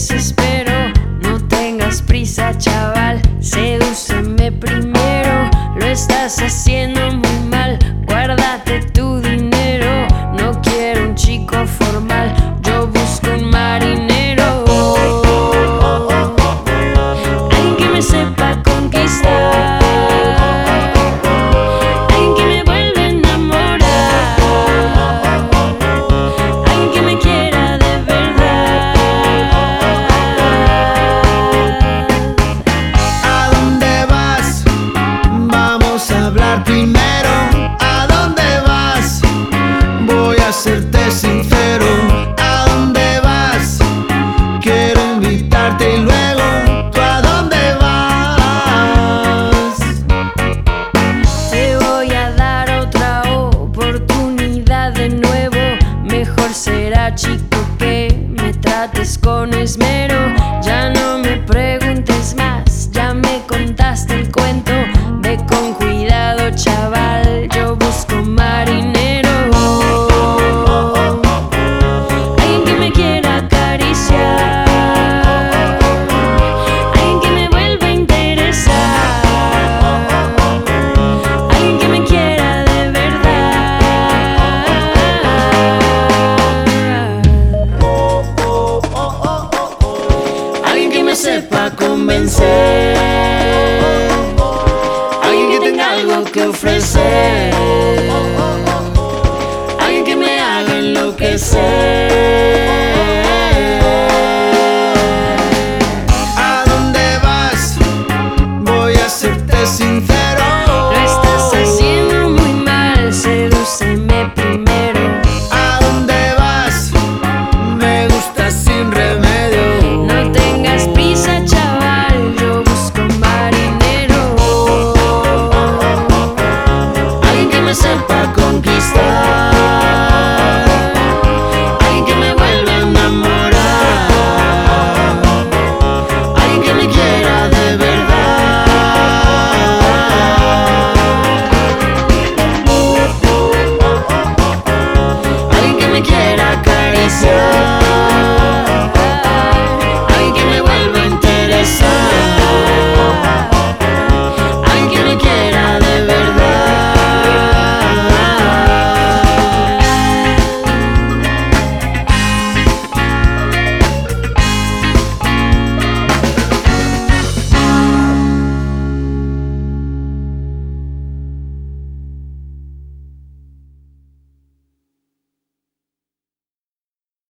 desespero. No tengas prisa, chaval, sedúceme primero. Lo estás haciendo muy mal, guárdate tu dinero. No quiero un chico formal, yo busco un marinero. Alguien que me sepa conquistar, alguien que me vuelva a enamorar, alguien que me quiera de verdad. ¿A dónde vas? Vamos a hablar primero. ¿A dónde vas? Voy a serte sincero. ¿A dónde vas? Quiero invitarte y luego ¿tú a dónde vas? Te voy a dar otra oportunidad de nuevo. Mejor será, chico, que me trates con esmero. Ya no me preguntes más, ya me contaste el cuento. Ve con cuidado, chaval, yo busco marinero. Alguien que me quiera acariciar, alguien que me vuelva a interesar, alguien que me quiera de verdad. Alguien que me sepa convencer, alguien que tenga algo que ofrecer, alguien que me haga enloquecer.